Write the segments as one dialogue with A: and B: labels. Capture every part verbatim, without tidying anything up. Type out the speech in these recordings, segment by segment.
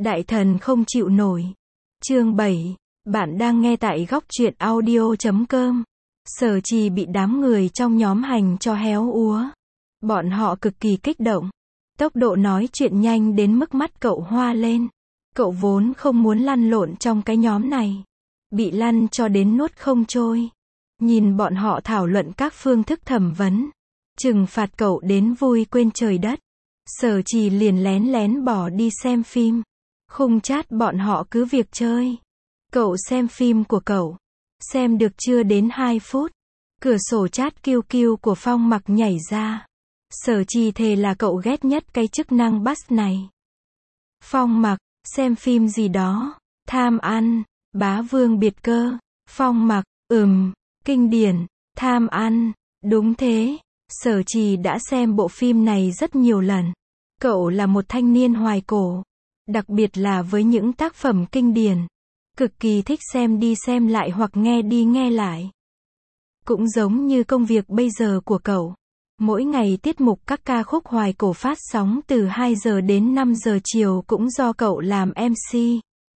A: Đại thần không chịu nổi. Chương bảy. Bạn đang nghe tại góc truyện audio chấm com. Sở Trì bị đám người trong nhóm hành cho héo úa. Bọn họ cực kỳ kích động. Tốc độ nói chuyện nhanh đến mức mắt cậu hoa lên. Cậu vốn không muốn lăn lộn trong cái nhóm này. Bị lăn cho đến nuốt không trôi. Nhìn bọn họ thảo luận các phương thức thẩm vấn. Trừng phạt cậu đến vui quên trời đất. Sở Trì liền lén lén bỏ đi xem phim. Khung chat bọn họ cứ việc chơi. Cậu xem phim của cậu. Xem được chưa đến hai phút. Cửa sổ chat kiu kiu của Phong Mặc nhảy ra. Sở Trì thề là cậu ghét nhất cái chức năng bus này. Phong Mặc, xem phim gì đó. Tham ăn, bá vương biệt cơ. Phong Mặc, ừm, kinh điển, tham ăn, đúng thế. Sở Trì đã xem bộ phim này rất nhiều lần. Cậu là một thanh niên hoài cổ. Đặc biệt là với những tác phẩm kinh điển. Cực kỳ thích xem đi xem lại hoặc nghe đi nghe lại. Cũng giống như công việc bây giờ của cậu. Mỗi ngày tiết mục các ca khúc hoài cổ phát sóng từ hai giờ đến năm giờ chiều cũng do cậu làm em xê.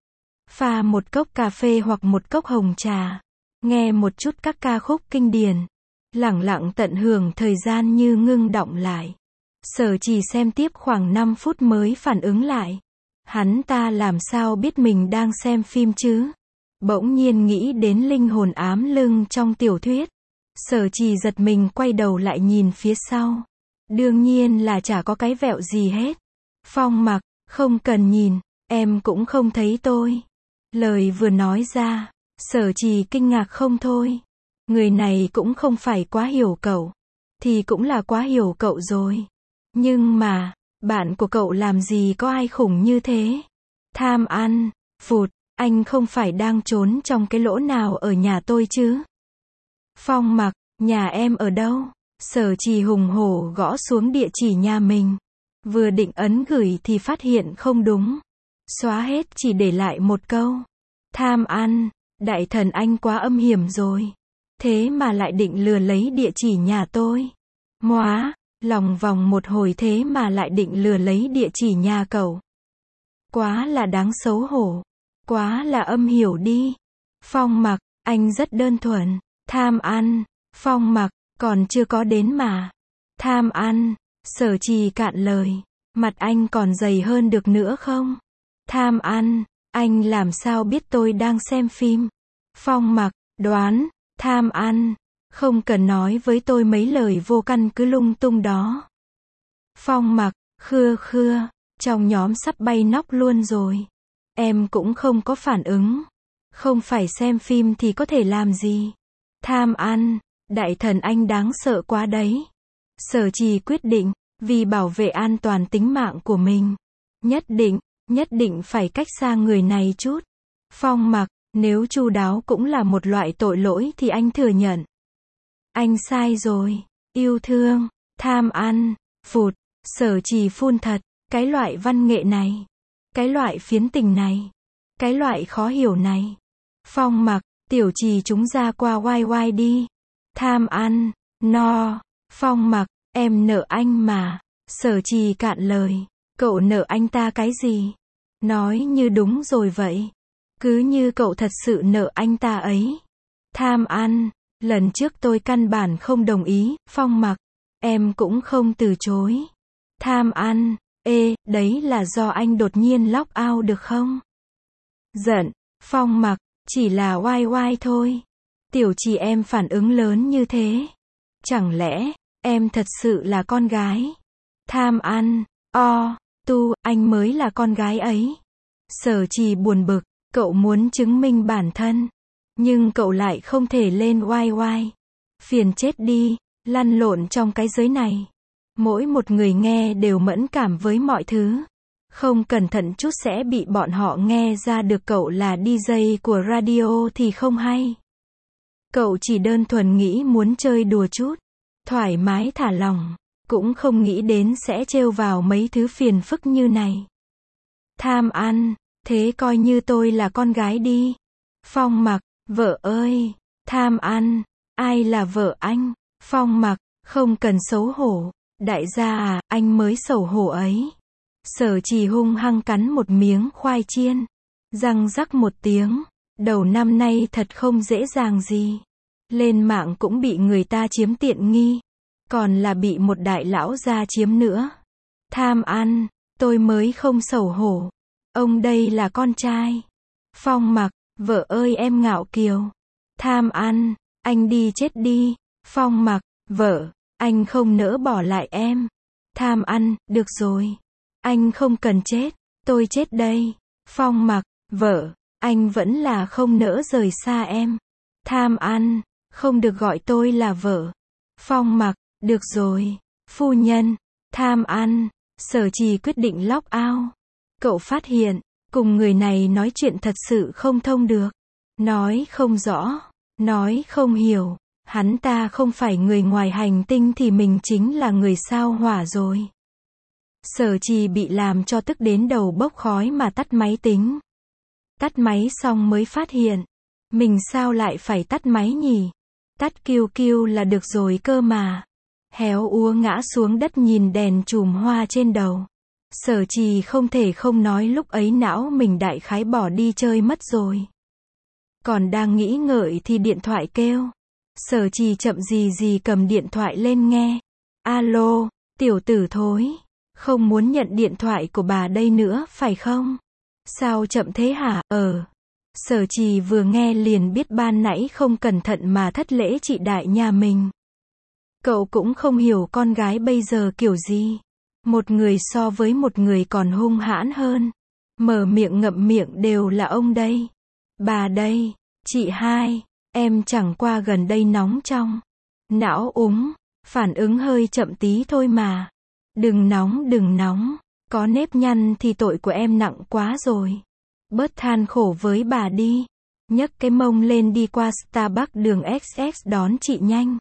A: Pha một cốc cà phê hoặc một cốc hồng trà. Nghe một chút các ca khúc kinh điển. Lẳng lặng tận hưởng thời gian như ngưng đọng lại. Sở Trì xem tiếp khoảng năm phút mới phản ứng lại. Hắn ta làm sao biết mình đang xem phim chứ? Bỗng nhiên nghĩ đến linh hồn ám lưng trong tiểu thuyết. Sở Trì giật mình quay đầu lại nhìn phía sau. Đương nhiên là chả có cái vẹo gì hết. Phong Mặc, không cần nhìn, em cũng không thấy tôi. Lời vừa nói ra, Sở Trì kinh ngạc không thôi. Người này cũng không phải quá hiểu cậu. Thì cũng là quá hiểu cậu rồi. Nhưng mà, bạn của cậu làm gì có ai khủng như thế? Tham ăn, phụt, anh không phải đang trốn trong cái lỗ nào ở nhà tôi chứ? Phong Mặc, nhà em ở đâu? Sở Trì hùng hổ gõ xuống địa chỉ nhà mình. Vừa định ấn gửi thì phát hiện không đúng. Xóa hết chỉ để lại một câu. Tham ăn, đại thần anh quá âm hiểm rồi. Thế mà lại định lừa lấy địa chỉ nhà tôi. Móa, lòng vòng một hồi thế mà lại định lừa lấy địa chỉ nhà cậu. Quá là đáng xấu hổ. Quá là âm hiểu đi. Phong Mặc, anh rất đơn thuần. Tham ăn. Phong Mặc, còn chưa có đến mà. Tham ăn. Sở Trì cạn lời. Mặt anh còn dày hơn được nữa không? Tham ăn. Anh làm sao biết tôi đang xem phim? Phong Mặc, đoán. Tham ăn. Không cần nói với tôi mấy lời vô căn cứ lung tung đó. Phong Mặc, khưa khưa. Trong nhóm sắp bay nóc luôn rồi. Em cũng không có phản ứng. Không phải xem phim thì có thể làm gì. Tham ăn. Đại thần anh đáng sợ quá đấy. Sở Trì quyết định, vì bảo vệ an toàn tính mạng của mình. Nhất định, nhất định phải cách xa người này chút. Phong Mặc, nếu chu đáo cũng là một loại tội lỗi thì anh thừa nhận. Anh sai rồi. Yêu thương, tham ăn, phụt. Sở Trì phun thật. Cái loại văn nghệ này. Cái loại phiến tình này. Cái loại khó hiểu này. Phong Mặc, tiểu Trì chúng ra qua oai oai đi. Tham ăn, no. Phong Mặc, em nợ anh mà. Sở Trì cạn lời. Cậu nợ anh ta cái gì? Nói như đúng rồi vậy. Cứ như cậu thật sự nợ anh ta ấy. Tham ăn, lần trước tôi căn bản không đồng ý. Phong Mặc, em cũng không từ chối. Tham ăn, ê, đấy là do anh đột nhiên lock out được không? Giận, Phong Mặc, chỉ là oai oai thôi. Tiểu Trì em phản ứng lớn như thế. Chẳng lẽ, em thật sự là con gái? Tham ăn, o, tu, anh mới là con gái ấy. Sở Trì buồn bực, cậu muốn chứng minh bản thân. Nhưng cậu lại không thể lên oai oai. Phiền chết đi, lăn lộn trong cái giới này. Mỗi một người nghe đều mẫn cảm với mọi thứ. Không cẩn thận chút sẽ bị bọn họ nghe ra được cậu là đi jây của radio thì không hay. Cậu chỉ đơn thuần nghĩ muốn chơi đùa chút. Thoải mái thả lỏng. Cũng không nghĩ đến sẽ trêu vào mấy thứ phiền phức như này. Tham ăn. Thế coi như tôi là con gái đi. Phong Mặc, vợ ơi. Tham ăn. Ai là vợ anh? Phong Mặc, không cần xấu hổ. Đại gia à, anh mới xấu hổ ấy. Sở Trì hung hăng cắn một miếng khoai chiên. Răng rắc một tiếng. Đầu năm nay thật không dễ dàng gì. Lên mạng cũng bị người ta chiếm tiện nghi. Còn là bị một đại lão gia chiếm nữa. Tham ăn, tôi mới không xấu hổ. Ông đây là con trai. Phong Mặc, vợ ơi em ngạo kiều. Tham ăn, anh đi chết đi. Phong Mặc, vợ, anh không nỡ bỏ lại em. Tham ăn, được rồi. Anh không cần chết, tôi chết đây. Phong Mặc, vợ, anh vẫn là không nỡ rời xa em. Tham ăn, không được gọi tôi là vợ. Phong Mặc, được rồi, phu nhân. Tham ăn, Sở Trì quyết định log out. Cậu phát hiện, cùng người này nói chuyện thật sự không thông được. Nói không rõ, nói không hiểu. Hắn ta không phải người ngoài hành tinh thì mình chính là người sao hỏa rồi. Sở Trì bị làm cho tức đến đầu bốc khói mà tắt máy tính. Tắt máy xong mới phát hiện, mình sao lại phải tắt máy nhỉ? Tắt kiu kiu là được rồi cơ mà. Héo úa ngã xuống đất nhìn đèn chùm hoa trên đầu. Sở Trì không thể không nói lúc ấy não mình đại khái bỏ đi chơi mất rồi. Còn đang nghĩ ngợi thì điện thoại kêu. Sở Trì chậm gì gì cầm điện thoại lên nghe. Alo, tiểu tử thối. Không muốn nhận điện thoại của bà đây nữa, phải không? Sao chậm thế hả? Ờ. Sở Trì vừa nghe liền biết ban nãy không cẩn thận mà thất lễ chị đại nhà mình. Cậu cũng không hiểu con gái bây giờ kiểu gì. Một người so với một người còn hung hãn hơn. Mở miệng ngậm miệng đều là ông đây. Bà đây, chị hai, em chẳng qua gần đây nóng trong. Não úng, phản ứng hơi chậm tí thôi mà. Đừng nóng đừng nóng, có nếp nhăn thì tội của em nặng quá rồi. Bớt than khổ với bà đi. Nhấc cái mông lên đi qua Starbucks đường ích ích đón chị nhanh.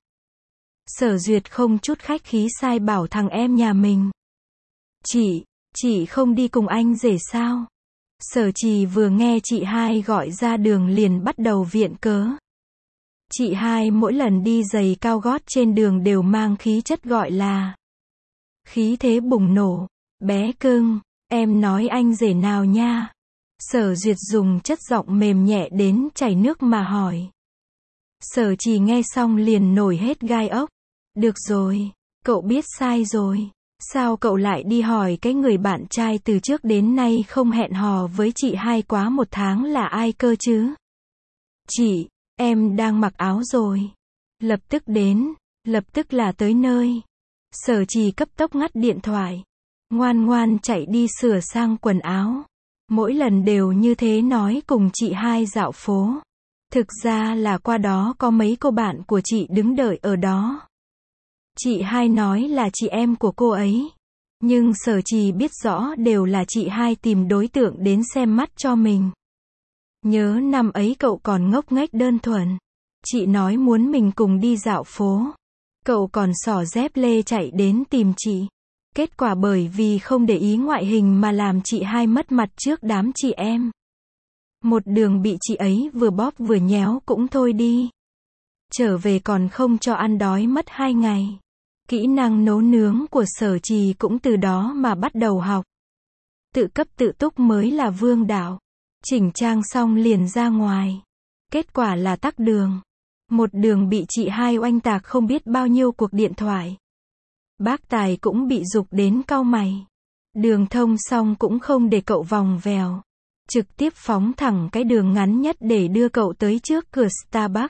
A: Sở Duyệt không chút khách khí sai bảo thằng em nhà mình. Chị, chị không đi cùng anh rể sao? Sở Trì vừa nghe chị hai gọi ra đường liền bắt đầu viện cớ. Chị hai mỗi lần đi giày cao gót trên đường đều mang khí chất gọi là khí thế bùng nổ. Bé cưng, em nói anh rể nào nha? Sở Duyệt dùng chất giọng mềm nhẹ đến chảy nước mà hỏi. Sở Trì nghe xong liền nổi hết gai ốc. Được rồi, cậu biết sai rồi. Sao cậu lại đi hỏi cái người bạn trai từ trước đến nay không hẹn hò với chị hai quá một tháng là ai cơ chứ? Chị, em đang mặc áo rồi. Lập tức đến, lập tức là tới nơi. Sở Trì cấp tốc ngắt điện thoại. Ngoan ngoan chạy đi sửa sang quần áo. Mỗi lần đều như thế nói cùng chị hai dạo phố. Thực ra là qua đó có mấy cô bạn của chị đứng đợi ở đó. Chị hai nói là chị em của cô ấy. Nhưng Sở Trì biết rõ đều là chị hai tìm đối tượng đến xem mắt cho mình. Nhớ năm ấy cậu còn ngốc nghếch đơn thuần. Chị nói muốn mình cùng đi dạo phố. Cậu còn xỏ dép lê chạy đến tìm chị. Kết quả bởi vì không để ý ngoại hình mà làm chị hai mất mặt trước đám chị em. Một đường bị chị ấy vừa bóp vừa nhéo cũng thôi đi. Trở về còn không cho ăn đói mất hai ngày. Kỹ năng nấu nướng của Sở Trì cũng từ đó mà bắt đầu học. Tự cấp tự túc mới là vương đạo. Chỉnh trang xong liền ra ngoài. Kết quả là tắc đường. Một đường bị chị hai oanh tạc không biết bao nhiêu cuộc điện thoại. Bác Tài cũng bị giục đến cau mày. Đường thông xong cũng không để cậu vòng vèo. Trực tiếp phóng thẳng cái đường ngắn nhất để đưa cậu tới trước cửa Starbucks.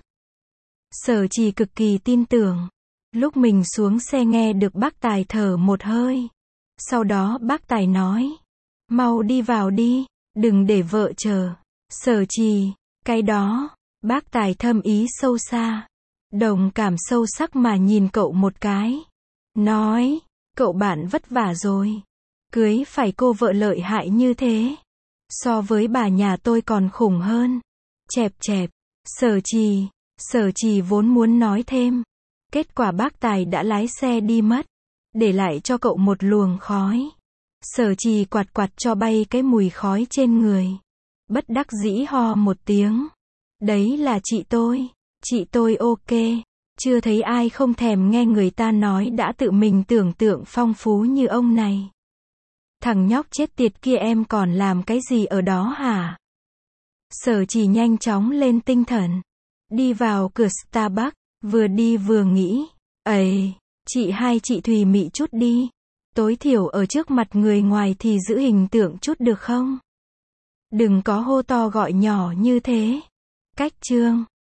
A: Sở Trì cực kỳ tin tưởng. Lúc mình xuống xe nghe được bác Tài thở một hơi. Sau đó bác Tài nói. Mau đi vào đi, đừng để vợ chờ. Sở Trì, cái đó, bác Tài thâm ý sâu xa. Đồng cảm sâu sắc mà nhìn cậu một cái. Nói, cậu bạn vất vả rồi. Cưới phải cô vợ lợi hại như thế. So với bà nhà tôi còn khủng hơn. Chẹp chẹp, Sở Trì, Sở Trì vốn muốn nói thêm. Kết quả bác Tài đã lái xe đi mất. Để lại cho cậu một luồng khói. Sở Trì quạt quạt cho bay cái mùi khói trên người. Bất đắc dĩ ho một tiếng. Đấy là chị tôi. Chị tôi ok. Chưa thấy ai không thèm nghe người ta nói đã tự mình tưởng tượng phong phú như ông này. Thằng nhóc chết tiệt kia em còn làm cái gì ở đó hả? Sở Trì nhanh chóng lên tinh thần. Đi vào cửa Starbucks, vừa đi vừa nghĩ. Ây, chị hai chị Thùy mị chút đi. Tối thiểu ở trước mặt người ngoài thì giữ hình tượng chút được không? Đừng có hô to gọi nhỏ như thế. Cách chương